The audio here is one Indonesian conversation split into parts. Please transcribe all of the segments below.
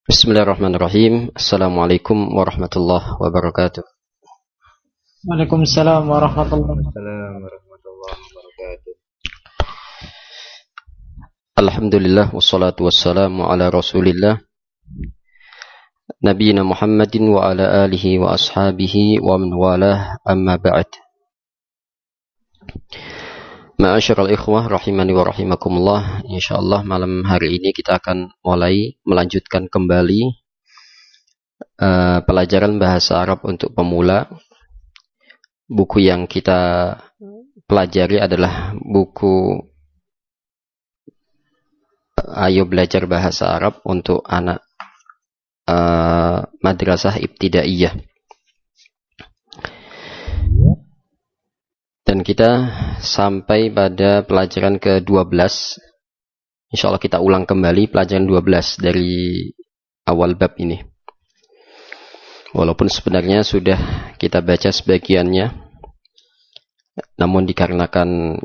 Bismillahirrahmanirrahim. Assalamualaikum warahmatullahi wabarakatuh. Waalaikumsalam warahmatullahi wabarakatuh. Alhamdulillah wassalatu wassalamu ala Rasulillah Nabiyina Muhammadin wa ala alihi wa ashabihi wa man walah, amma ba'd. Ma'asyiral ikhwah rahimani wa rahimakumullah. Insyaallah malam hari ini kita akan mulai melanjutkan kembali pelajaran bahasa Arab untuk pemula. Buku yang kita pelajari adalah buku Ayo Belajar Bahasa Arab untuk anak madrasah ibtidaiyah. Dan kita sampai pada pelajaran ke-12. Insyaallah kita ulang kembali pelajaran 12 dari awal bab ini. Walaupun sebenarnya sudah kita baca sebagiannya, namun dikarenakan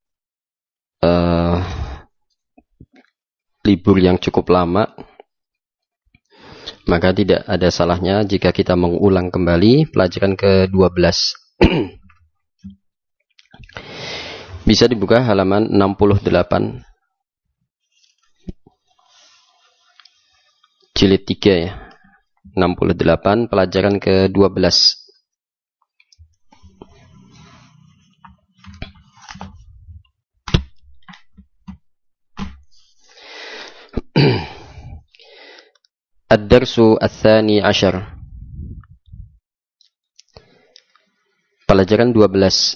libur yang cukup lama, maka tidak ada salahnya jika kita mengulang kembali pelajaran ke-12. Bisa dibuka halaman 68 jilid 3 ya. 68 pelajaran ke-12. Ad-darsu ats-tsani asyar. Pelajaran 12.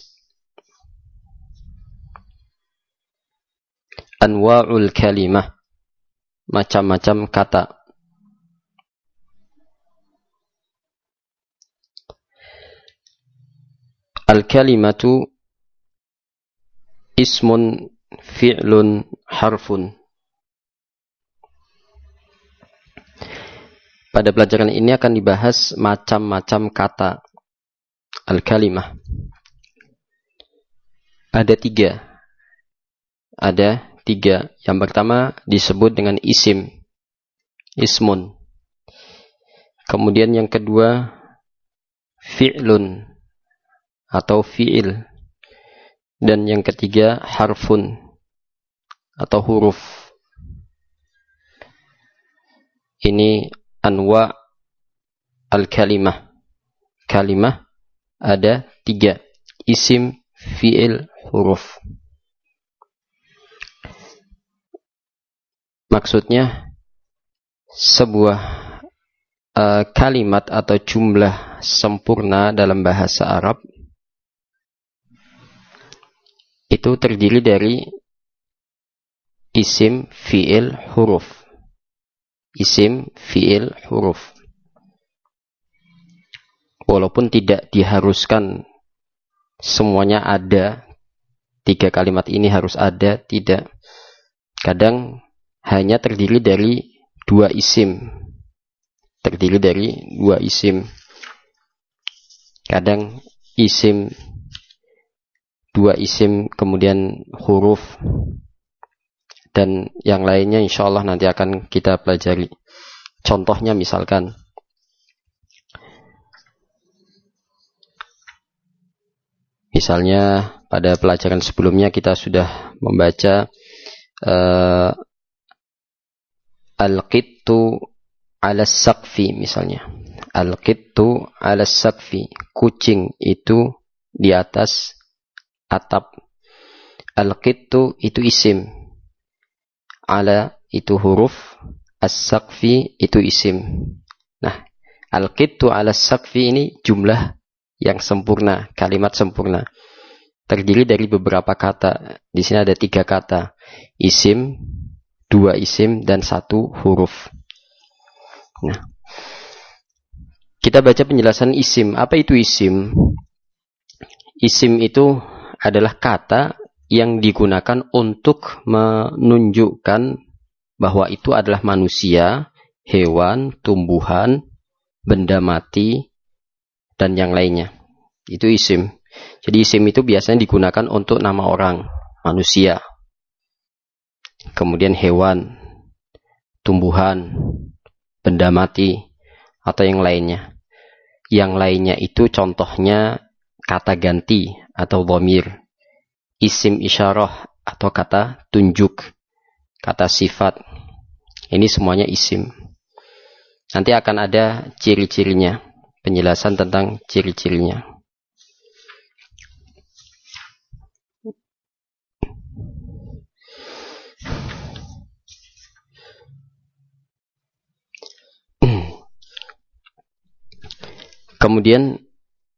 Anwa'ul kalimah, macam-macam kata. Al-kalimatu ismun fi'lun harfun. Pada pelajaran ini akan dibahas macam-macam kata. Al-kalimah ada tiga. Yang pertama disebut dengan isim, ismun. Kemudian yang kedua fi'lun atau fi'il. Dan yang ketiga harfun atau huruf. Ini anwa' al-kalimah. Kalimah ada tiga. Isim, fi'il, huruf. Maksudnya sebuah kalimat atau jumlah sempurna dalam bahasa Arab itu terdiri dari isim, fi'il, huruf. Isim, fi'il, huruf. Walaupun tidak diharuskan semuanya ada, tiga kalimat ini harus ada, tidak. Kadang hanya terdiri dari dua isim. Kadang isim, dua isim, kemudian huruf, dan yang lainnya insyaallah nanti akan kita pelajari. Contohnya misalkan pada pelajaran sebelumnya kita sudah membaca al-qittu 'ala saqfi misalnya. Al-qittu 'ala saqfi, kucing itu di atas atap. Al-qittu itu isim, 'ala itu huruf, as-saqfi itu isim. Nah, al-qittu 'ala saqfi ini jumlah yang sempurna, kalimat sempurna. Terdiri dari beberapa kata. Di sini ada 3 kata. Isim, 2 isim, dan 1 huruf. Nah, kita baca penjelasan isim. Apa itu isim? Isim itu adalah kata yang digunakan untuk menunjukkan bahwa itu adalah manusia, hewan, tumbuhan, benda mati, dan yang lainnya. Itu isim. Jadi isim itu biasanya digunakan untuk nama orang, manusia, kemudian hewan, tumbuhan, benda mati, atau yang lainnya. Yang lainnya itu contohnya kata ganti atau dhamir, isim isyarah atau kata tunjuk, kata sifat. Ini semuanya isim. Nanti akan ada ciri-cirinya, penjelasan tentang ciri-cirinya. Kemudian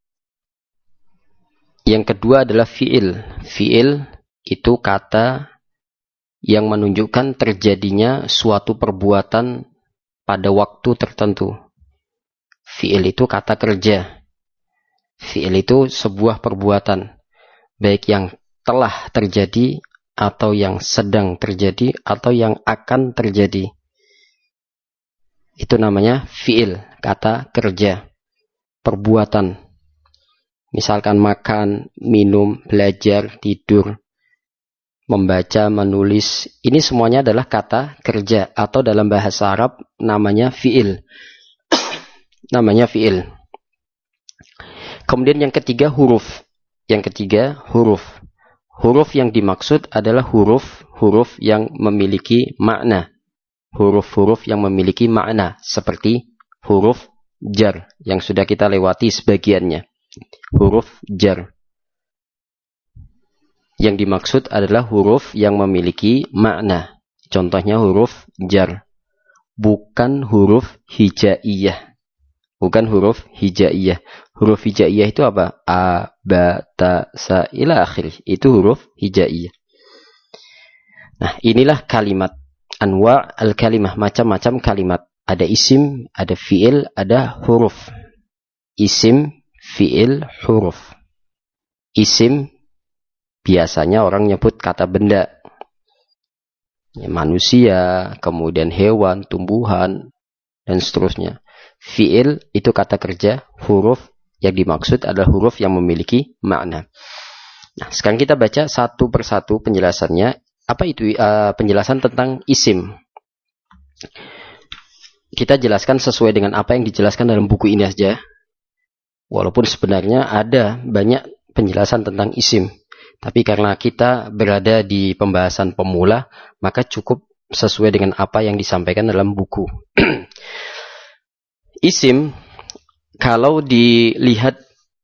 yang kedua adalah fi'il. Fi'il itu kata yang menunjukkan terjadinya suatu perbuatan pada waktu tertentu. Fi'il itu kata kerja. Fi'il itu sebuah perbuatan, baik yang telah terjadi atau yang sedang terjadi atau yang akan terjadi. Itu namanya fi'il, kata kerja, perbuatan. Misalkan makan, minum, belajar, tidur, membaca, menulis. Ini semuanya adalah kata kerja atau dalam bahasa Arab namanya fi'il. Namanya fi'il. Kemudian yang ketiga huruf. Yang ketiga huruf. Huruf yang dimaksud adalah huruf-huruf yang memiliki makna. Huruf-huruf yang memiliki makna seperti huruf jar yang sudah kita lewati sebagiannya. Huruf jar. Yang dimaksud adalah huruf yang memiliki makna. Contohnya huruf jar. Bukan huruf hijaiyah. Bukan huruf hijaiyah. Huruf hijaiyah itu apa? A, ba, ta, sa, ila akhir. Itu huruf hijaiyah. Nah, inilah kalimat. Anwa' al-kalimah, macam-macam kalimat. Ada isim, ada fi'il, ada huruf. Isim, fi'il, huruf. Isim, biasanya orang nyebut kata benda. Ya, manusia, kemudian hewan, tumbuhan, dan seterusnya. Fi'il itu kata kerja, huruf yang dimaksud adalah huruf yang memiliki makna. Nah, sekarang kita baca satu persatu penjelasannya. Apa itu penjelasan tentang isim? Kita jelaskan sesuai dengan apa yang dijelaskan dalam buku ini saja. Walaupun sebenarnya ada banyak penjelasan tentang isim. Tapi karena kita berada di pembahasan pemula, maka cukup sesuai dengan apa yang disampaikan dalam buku. Isim, kalau dilihat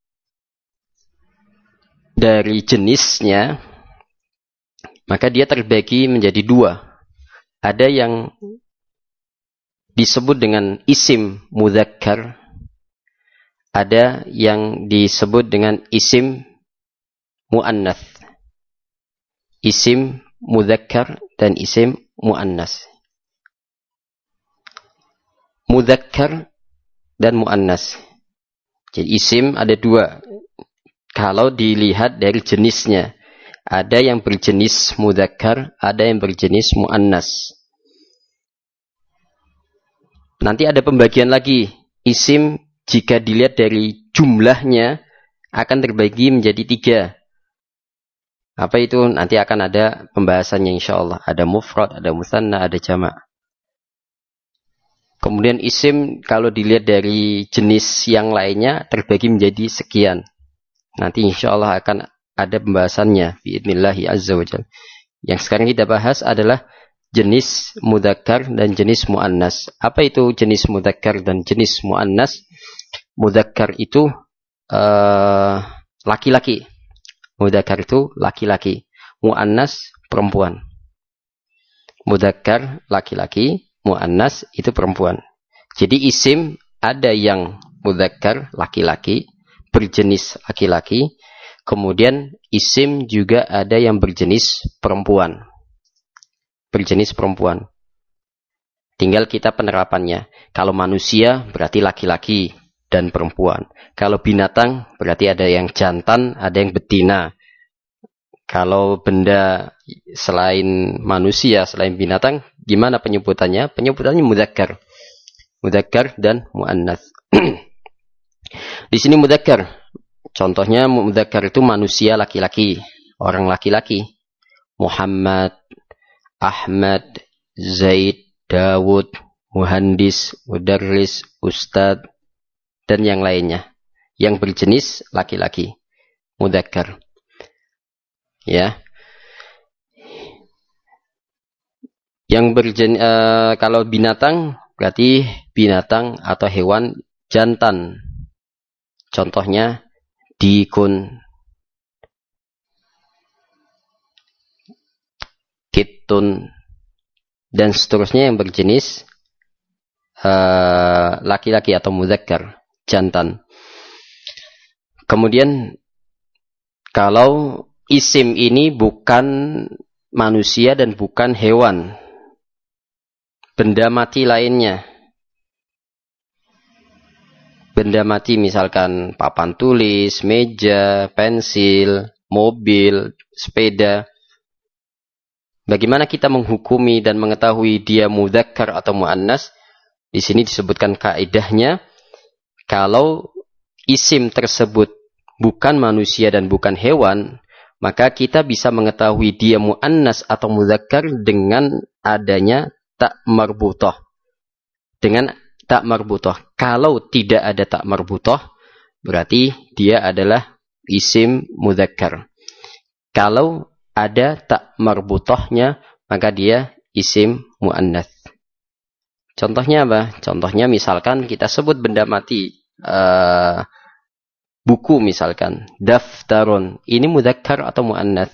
dari jenisnya, maka dia terbagi menjadi dua. Ada yang disebut dengan isim mudzakkar, ada yang disebut dengan isim muannas. Isim mudzakkar dan isim muannas. Mudzakkar dan muannas. Jadi isim ada dua. Kalau dilihat dari jenisnya, ada yang berjenis mudzakkar, ada yang berjenis muannas. Nanti ada pembagian lagi. Isim jika dilihat dari jumlahnya akan terbagi menjadi tiga. Apa itu? Nanti akan ada pembahasannya insyaallah. Ada mufrad, ada musanna, ada jamak. Kemudian isim kalau dilihat dari jenis yang lainnya terbagi menjadi sekian. Nanti insyaallah akan ada pembahasannya biidnillahi azza wajalla. Yang sekarang kita bahas adalah jenis mudzakkar dan jenis muannas. Apa itu jenis mudzakkar dan jenis muannas? Mudzakkar itu laki-laki. Mudzakkar itu laki-laki. Muannas perempuan. Mudzakkar laki-laki, muannas itu perempuan. Jadi isim ada yang mudzakkar laki-laki, berjenis laki-laki. Kemudian isim juga ada yang berjenis perempuan. Berjenis perempuan. Tinggal kita penerapannya. Kalau manusia berarti laki-laki dan perempuan. Kalau binatang berarti ada yang jantan, ada yang betina. Kalau benda selain manusia, selain binatang, gimana penyebutannya? Penyebutannya mudzakkar. Mudzakkar dan muannas. Di sini mudzakkar. Contohnya mudzakkar itu manusia laki-laki, orang laki-laki. Muhammad, Ahmad, Zaid, Dawud, muhandis, mudarris, ustadz, dan yang lainnya. Yang berjenis laki-laki, mudzakkar. Ya. Yang kalau binatang berarti binatang atau hewan jantan. Contohnya dikun, kitun, dan seterusnya yang berjenis laki-laki atau mudzakkar, jantan. Kemudian kalau isim ini bukan manusia dan bukan hewan, benda mati lainnya. Benda mati misalkan papan tulis, meja, pensil, mobil, sepeda. Bagaimana kita menghukumi dan mengetahui dia mudzakkar atau muannas? Di sini disebutkan kaidahnya, kalau isim tersebut bukan manusia dan bukan hewan, maka kita bisa mengetahui dia muannas atau mudzakkar dengan adanya tak marbutah. Dengan tak marbutah. Kalau tidak ada tak marbutah, berarti dia adalah isim mudzakkar. Kalau ada tak marbutahnya, maka dia isim muannas. Contohnya apa? Contohnya misalkan kita sebut benda mati, buku misalkan, daftarun. Ini mudzakkar atau muannas?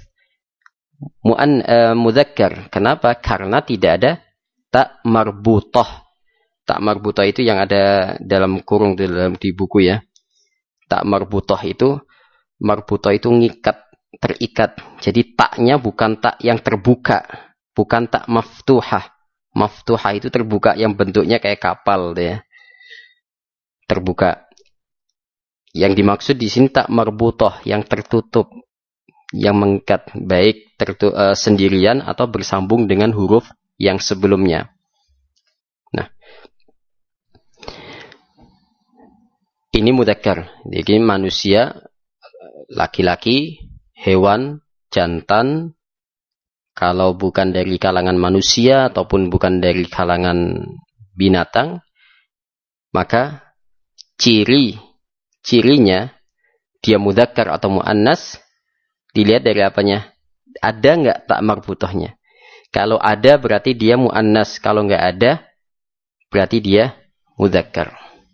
Mudzakkar. Kenapa? Karena tidak ada tak marbutah. Tak marbutah itu yang ada dalam kurung di buku ya. Tak marbutah itu ngikat, terikat. Jadi taknya bukan tak yang terbuka, bukan tak maftuhah. Maftuhah itu terbuka yang bentuknya kayak kapal ya. Terbuka. Yang dimaksud di sini tak marbutah, yang tertutup, yang mengikat, baik sendirian atau bersambung dengan huruf yang sebelumnya. Nah, ini mudzakkar. Jadi manusia, laki-laki, hewan, jantan. Kalau bukan dari kalangan manusia ataupun bukan dari kalangan binatang, maka cirinya dia mudzakkar atau muannas dilihat dari apanya? Ada enggak tak marbutahnya? Kalau ada berarti dia muannas, kalau enggak ada berarti dia mudzakkar.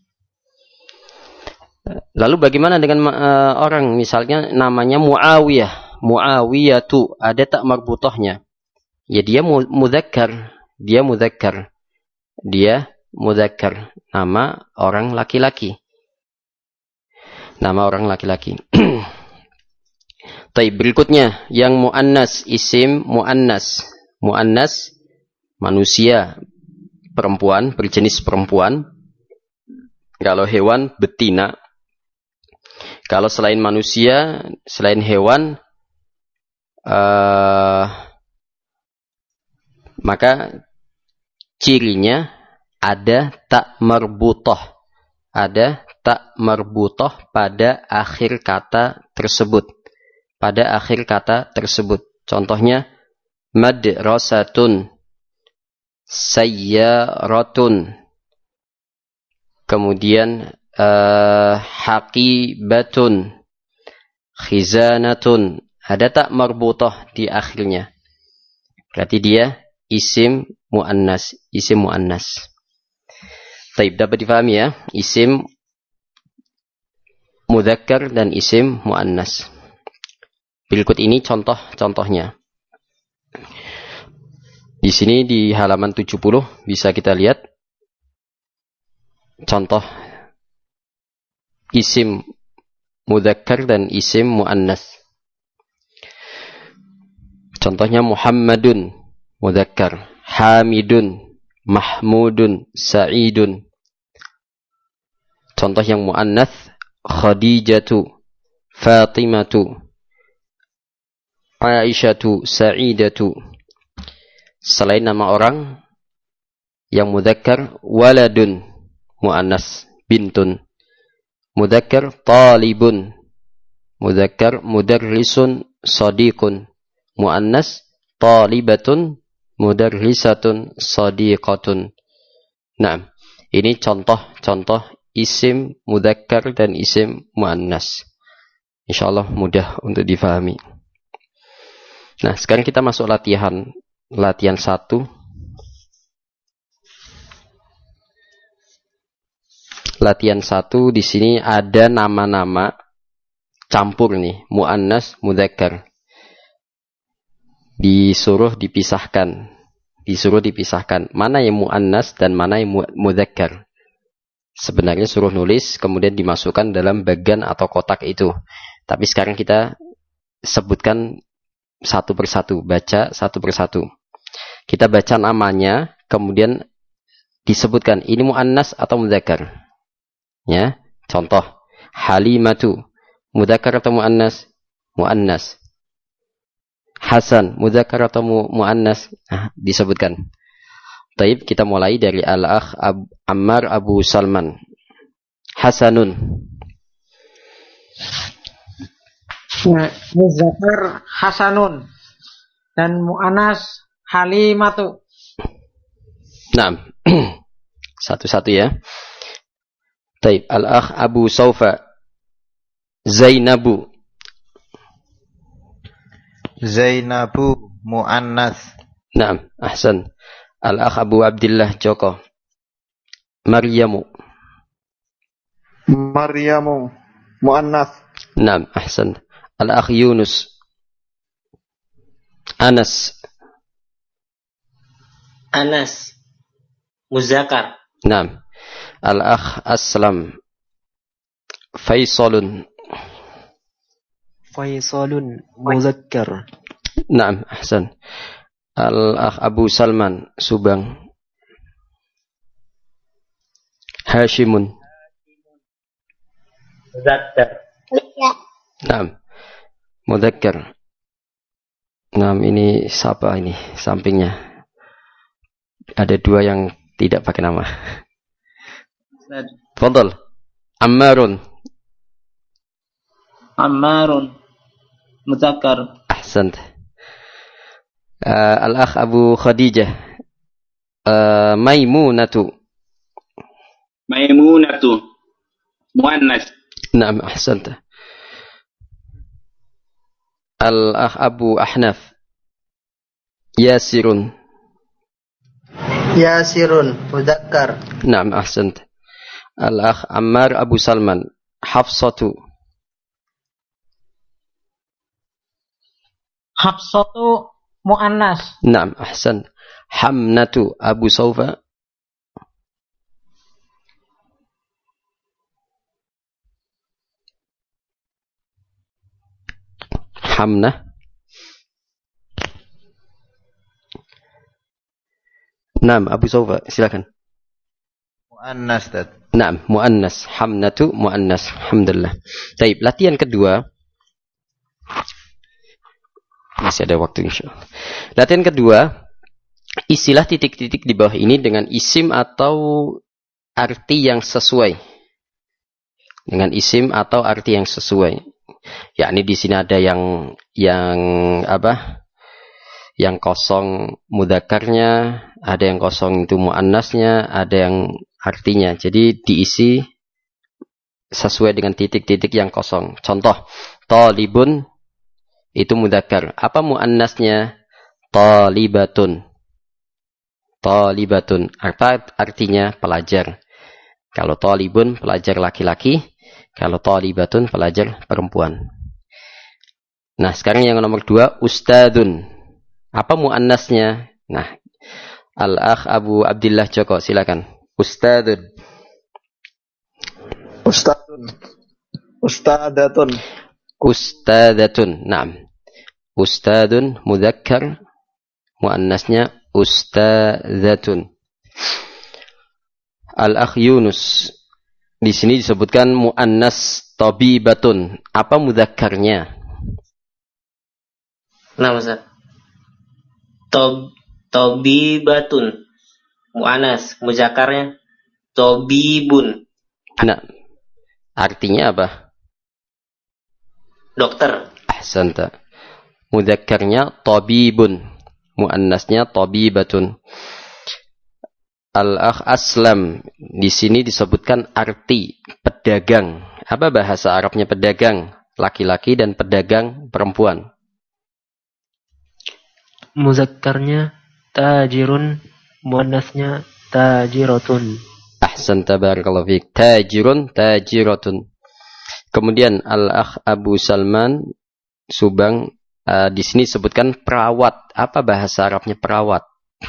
Lalu bagaimana dengan orang misalnya namanya Muawiyah? Muawiyatu, ada tak marbutahnya? Ya dia mudzakkar, dia mudzakkar. Dia mudzakkar, nama orang laki-laki. Nama orang laki-laki. Baik, berikutnya yang muannas, isim muannas. Muannas manusia, perempuan, berjenis perempuan. Kalau hewan betina. Kalau selain manusia, selain hewan, maka cirinya ada tak marbutah. Ada tak marbutah pada akhir kata tersebut. Pada akhir kata tersebut. Contohnya, madrasatun, sayyaratun, kemudian haqibatun, khizanatun. Ada tak marbutah di akhirnya. Berarti dia isim muannas. Isim muannas. Taib, dapat difahami ya? Isim mudzakkar dan isim muannas. Berikut ini contoh-contohnya. Di sini di halaman 70 bisa kita lihat contoh isim mudzakkar dan isim muannas. Contohnya Muhammadun, mudzakkar. Hamidun, Mahmudun, Sa'idun. Contoh yang muannas, Khadijatu, Fatimatu, Aisyatu, Sa'idatu. Selain nama orang yang mudzakkar, waladun, muannas, bintun. Mudzakkar, talibun. Mudzakkar, mudarrisun, sadiqun. Muannas, talibatun, mudarrisatun, sadiqatun. Nah, ini contoh-contoh isim mudzakkar dan isim muannas. Insyaallah mudah untuk difahami. Nah, sekarang kita masuk latihan 1. Latihan 1 di sini ada nama-nama campur nih, muannas, mudzakkar. Disuruh dipisahkan. Mana yang muannas dan mana yang mudzakkar. Sebenarnya suruh nulis kemudian dimasukkan dalam bagian atau kotak itu. Tapi sekarang kita sebutkan satu persatu, baca satu persatu. Kita baca namanya, kemudian disebutkan ini muannas atau mudzakkar. Ya, contoh Halimatu, mudzakkar atau muannas? Muannas. Hasan, mudzakkar atau muannas? Nah, disebutkan. Baik, kita mulai dari Al-Akh Ammar Abu Salman. Hasanun. Mudzakkar Hasanun dan muannas Halimatu. Nah, satu-satu ya. Baik, Al-Akh Abu Saufa. Zainabu. Zainabu muannas. Naam, ahsan. Al-Akh Abu Abdullah Joko. Maryamu. Maryamu muannas. Naam, ahsan. Al-Akh Yunus. Anas. Anas muzakkar. Naam. Al-Akh Aslam. Faisalun. Faisalun muzakkar. Naam, ahsan. Al-Akh Abu Salman Subang. Hashimun. Muzakkar. Naam. Mudzakkar. Naam, ini siapa ini sampingnya? Ada 2 yang tidak pakai nama. Fadal. Ammarun. Ammarun muzakkar. Ahsant. Al-Akh Abu Khadijah. Maimunatu. Maimunatu muannas. Naam, ahsant. Al-Akh Abu Ahnaf. Yasirun. Yasirun mudzakkar. Naam, ahsant. Al-Akh Ammar Abu Salman. Hafsatu. Hafsatu muannas. Naam, ahsan. Hamnatu Abu Saufa. Hamnah. Naam, Abu Saufa, silakan. Muannas. Naam, muannas. Hamnatu muannas. Alhamdulillah. Baik, latihan kedua. Masih ada waktu insyaallah. Latihan kedua, isilah titik-titik di bawah ini dengan isim atau arti yang sesuai. Dengan isim atau arti yang sesuai. Yakni di sini ada yang apa? Yang kosong mudzakarnya, ada yang kosong itu muannasnya, ada yang artinya. Jadi diisi sesuai dengan titik-titik yang kosong. Contoh, talibun itu mudzakar. Apa muannasnya? Talibatun. Talibatun. Artinya pelajar. Kalau talibun pelajar laki-laki, kalau talibatun pelajar perempuan. Nah, sekarang yang nomor 2, ustadun. Apa muannasnya? Nah, Al-Akh Abu Abdullah Joko, silakan. Ustadun. Ustadun. Ustadatun. Ustadatun. Naam. Ustadun mudzakkar, muannasnya ustadzatun. Al-Akh Yunus. Di sini disebutkan muannas tabibatun. Apa mudzakkarnya? Nah, Ustaz. Tabibatun muannas, mudzakarnya tabibun. Nah, artinya apa? Dokter. Ahsanta. Mudzakkarnya tabibun, muannasnya tabibatun. Al-akh aslam. Di sini disebutkan arti pedagang. Apa bahasa Arabnya pedagang laki-laki dan pedagang perempuan? Muzakkarnya tajirun, muannasnya tajiratun. Ahsan tabarakallahu fiik. Tajirun, tajiratun. Kemudian Al-akh Abu Salman Subang, di sini disebutkan perawat. Apa bahasa Arabnya perawat?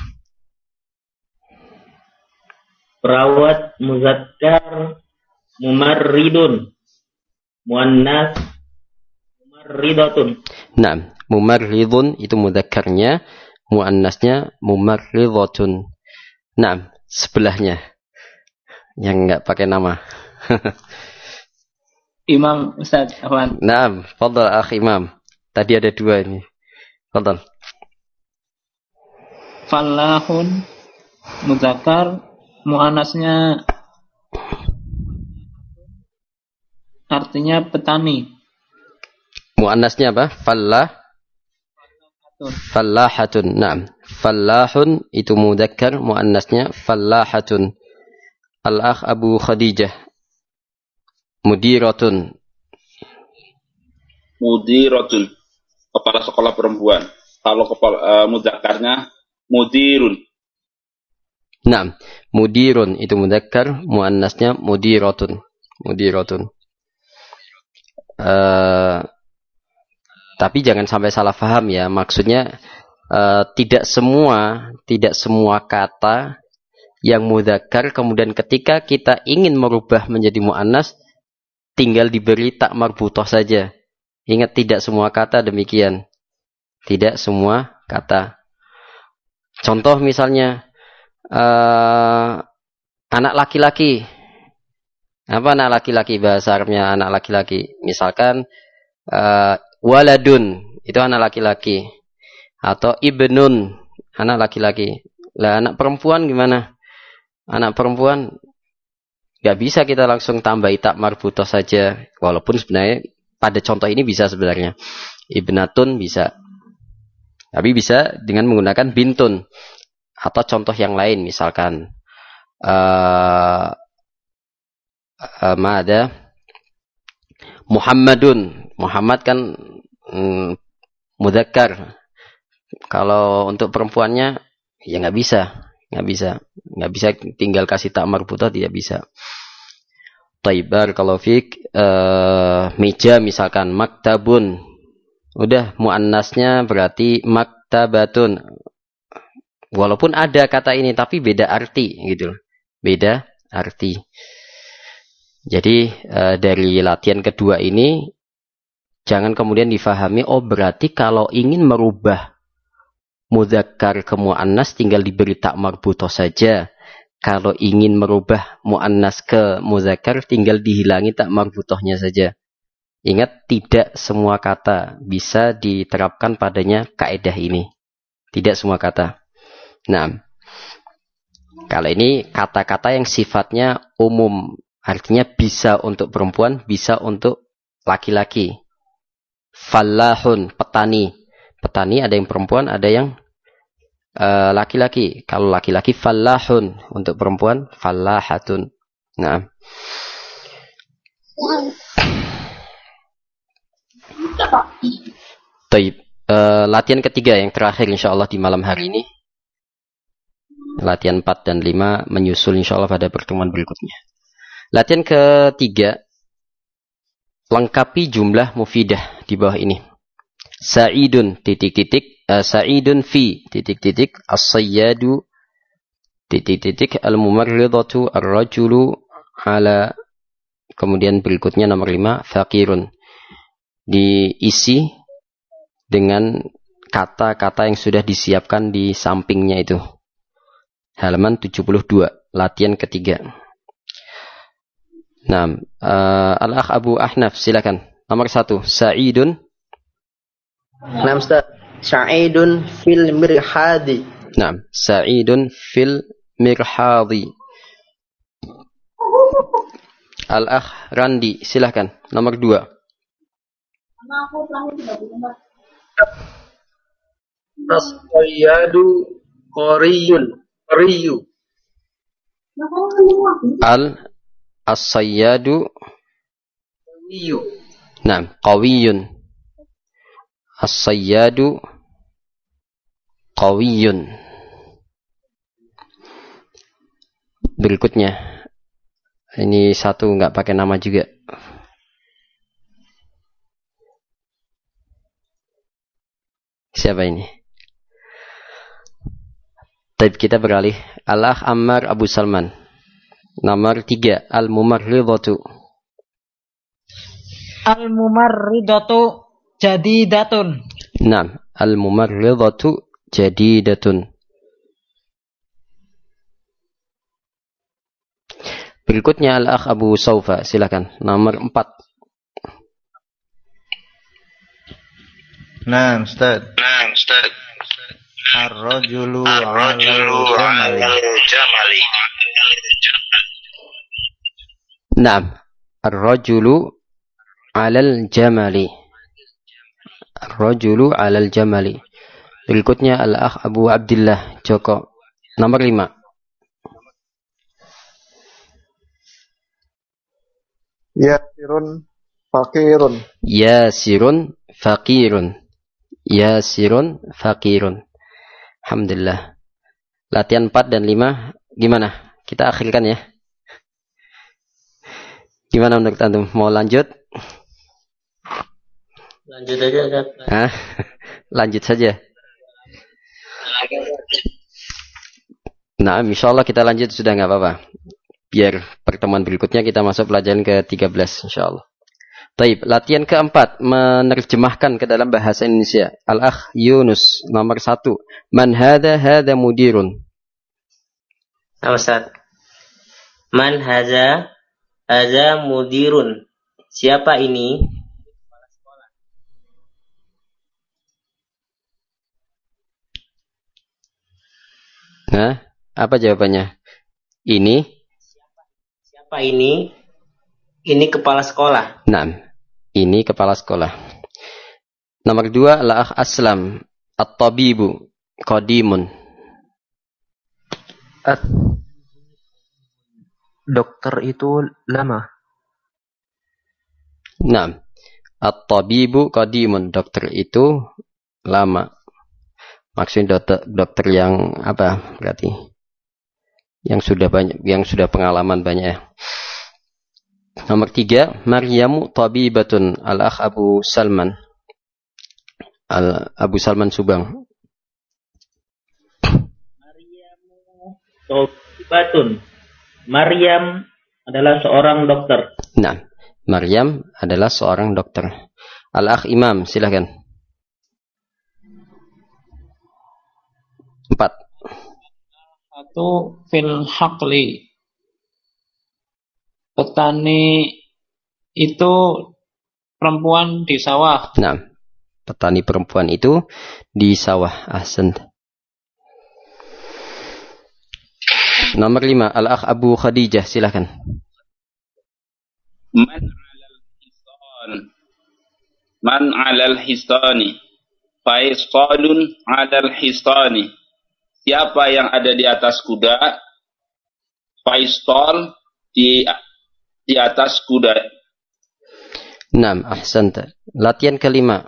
Perawat muzakkar mumarridun. Muannas mumarridatun. Nah, mumarridun itu mudzakarnya, muannasnya mumarridatun. Nah, sebelahnya yang enggak pakai nama. Imam Ustaz Afwan. Nah, fadhal akh Imam. Tadi ada dua ini. Fadhal. Fallahun muzakkar, muannasnya artinya petani. Muannasnya apa? Fallahatun. Naam. Fallahun itu mudzakkar, muannasnya fallahatun. Al-akh Abu Khadijah mudiratun. Mudiratun, kepala sekolah perempuan. Kalau kepala mudzakarnya mudirun. Naam. Mudirun itu mudzakkar, muannasnya mudiratun. Mudiratun. Tapi jangan sampai salah paham ya. Maksudnya tidak semua kata yang mudzakkar kemudian ketika kita ingin merubah menjadi muannas tinggal diberi tak marbutah saja. Ingat, tidak semua kata demikian. Tidak semua kata. Contoh misalnya anak laki-laki. Apa anak laki-laki bahasa Arabnya anak laki-laki? Misalkan waladun itu anak laki-laki atau ibnun anak laki-laki. Lah anak perempuan gimana? Anak perempuan nggak bisa kita langsung tambah tak marbutah saja, walaupun sebenarnya pada contoh ini bisa sebenarnya ibnatun bisa, tapi bisa dengan menggunakan bintun atau contoh yang lain misalkan ada Muhammadun. Muhammad kan mudzakkar. Kalau untuk perempuannya ya nggak bisa tinggal kasih tak marbutah, tidak bisa. Taibar kalau fik meja misalkan maktabun, udah muannasnya berarti maktabatun. Walaupun ada kata ini tapi beda arti gitu, beda arti. Jadi dari latihan kedua ini jangan kemudian difahami oh berarti kalau ingin merubah mudzakkar ke muannas tinggal diberi tak marbutah saja. Kalau ingin merubah muannas ke mudzakkar tinggal dihilangi tak marbutahnya saja. Ingat, tidak semua kata bisa diterapkan padanya kaidah ini. Tidak semua kata. Nah, kalau ini kata-kata yang sifatnya umum, artinya bisa untuk perempuan, bisa untuk laki-laki. Fallahun, petani. Petani ada yang perempuan, ada yang laki-laki. Kalau laki-laki fallahun, untuk perempuan fallahatun. Nah. Taib. Latihan ketiga yang terakhir insyaallah di malam hari ini. Latihan 4 dan 5 menyusul insyaallah pada pertemuan berikutnya. Latihan ketiga, lengkapi jumlah mufidah di bawah ini. Sa'idun titik-titik, sa'idun fi titik-titik, as-sayyadu titik-titik, al-mumarridatu ar-rajulu ala, kemudian berikutnya nomor 5, faqirun. Diisi dengan kata-kata yang sudah disiapkan di sampingnya itu. Halaman 72, latihan ketiga. Nah, Al-akh Abu Ahnaf silakan. Nomor 1, Sa'idun. Nah, Ustaz. Sa'idun fil mirhadi. Nah, Sa'idun fil mirhadi. Al-akh Randi silakan. Nomor 2. As-sayyadu qariyun. Qariyu. As-sayyadu. Naam, qawiyun. As-sayyadu qawiyun. Berikutnya, ini satu nggak pakai nama juga. Siapa ini? Taib, kita beralih. Al-akh Ammar Abu Salman. Nomor 3, al-mumarridatu. Al-mumarridatu jadidatun. Naam, al-mumarridatu jadidatun. Berikutnya al-akh Abu Saufa, silakan. Nomor 4. Nah, Ustaz. Ar-rajulu 'alal jamali. Naam, ar-rajulu 'alal jamali. Ar-rajulu 'alal jamali. Berikutnya al-akh Abu Abdullah Joko. Nomor 5. Yasirun fakirun. Yasirun faqirun. Yasirun faqirun. Alhamdulillah. Latihan 4 dan 5 gimana? Kita akhirkan ya. Gimana menurut antum? Mau lanjut? Lanjut aja, Ustaz. Hah? Lanjut saja. Nah, insyaallah kita lanjut, sudah nggak apa-apa. Biar pertemuan berikutnya kita masuk pelajaran ke-13 insyaallah. Taib, latihan keempat, menerjemahkan ke dalam bahasa Indonesia. Al-akh Yunus, nomor 1. Man hadha mudirun. Ustaz. Man hadza mudirun. Siapa ini? Nah, apa jawabannya? Ini. Siapa ini? Ini kepala sekolah. Nah, ini kepala sekolah. Nomor 2, al-akh Aslam, at-tabibu qadimun. Dokter itu lama. Nah, at-tabibu qadimun, dokter itu lama. Maksudnya dokter yang apa berarti? Yang sudah banyak, yang sudah pengalaman banyak ya. Nomor 3, Maryamu tabibatun, al-akh Abu Salman. Abu Salman Subang. Maryamu tabibatun. Maryam adalah seorang dokter. Nah, Maryam adalah seorang dokter. Al-akh Imam, silakan. 4. 1 fil haqli. Petani itu perempuan di sawah. Nah, petani perempuan itu di sawah. Ahsan. Nomor 5, al-akh Abu Khadijah, silakan. Man 'alal hisani. Faisalun 'alal hisani. Siapa yang ada di atas kuda? Faisal di atas kuda. Naam, ahsanta. Latihan kelima,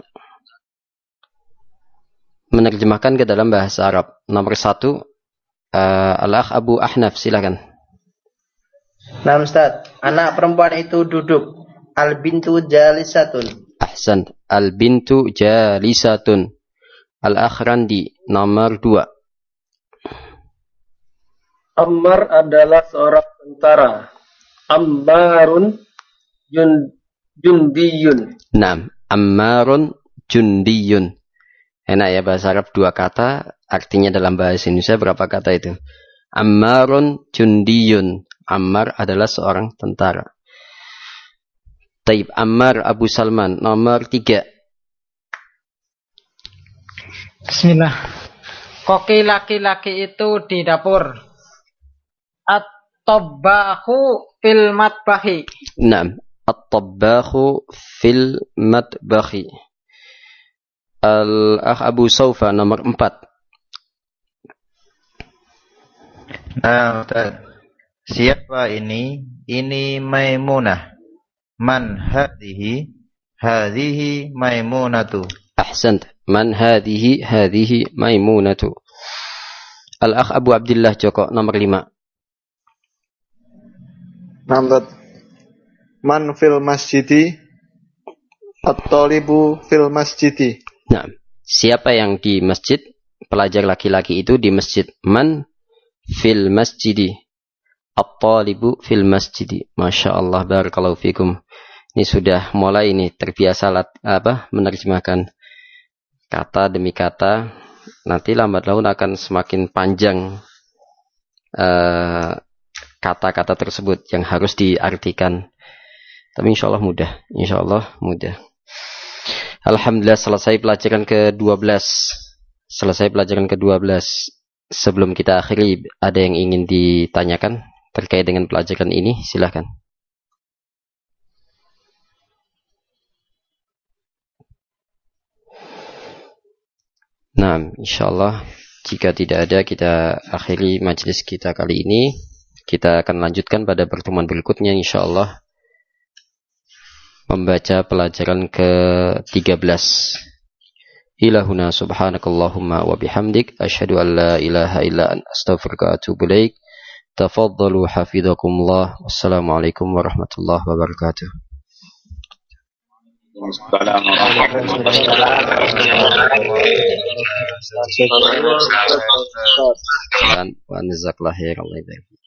menerjemahkan ke dalam bahasa Arab. Nomor 1, al-akh Abu Ahnaf, silakan. Nah, Ustaz. Anak perempuan itu duduk. Al-bintu jalisatun. Ahsan. Al-bintu jalisatun. Al-akh Randi, nomor 2. Ammar adalah seorang tentara. Ammarun jundiyun. Naam, Ammarun jundiyun. Enak ya bahasa Arab, 2 kata, artinya dalam bahasa Indonesia berapa kata itu? Ammarun jundiyun. Ammar adalah seorang tentara. Taib, Ammar Abu Salman, nomor 3. Bismillah. Koki laki-laki itu di dapur. At-tabbahu fil matbahi. Naam, at-tabbahu fil matbahi. Al-akh Abu Saufa, nomor 4. Nah, Ustaz. Siapa ini? Ini Maimunah. Man hadhihi? Hadhihi Maimunatu. Ahsant. Man hadhihi? Hadhihi Maimunatu. Al-Akh Abu Abdillah Joko nomor 5. Namdat. Man fil masjidi? At-talibu fil masjidi. Nah, siapa yang di masjid? Pelajar laki-laki itu di masjid. Man fil masjidi. At-talibu fil masjidi. Masya Allah, barakallahu fikum. Ini sudah mulai ini terbiasa menerjemahkan kata demi kata. Nanti lambat laun akan semakin panjang kata-kata tersebut yang harus diartikan. Tapi insya Allah mudah. Insya Allah mudah. Alhamdulillah selesai pelajaran ke-12. Selesai pelajaran ke-12. Sebelum kita akhiri, ada yang ingin ditanyakan terkait dengan pelajaran ini? Silakan. Nah, insyaallah jika tidak ada, kita akhiri majelis kita kali ini. Kita akan lanjutkan pada pertemuan berikutnya insyaallah membaca pelajaran ke-13. Ilahuna subhanakallahumma wa bihamdik asyhadu an la ilaha illa anta astaghfiruka wa atubu ilaik. Tafaddalu hafizakumullah. Wassalamualaikum warahmatullahi wabarakatuh. Wa jazakallahu khairan.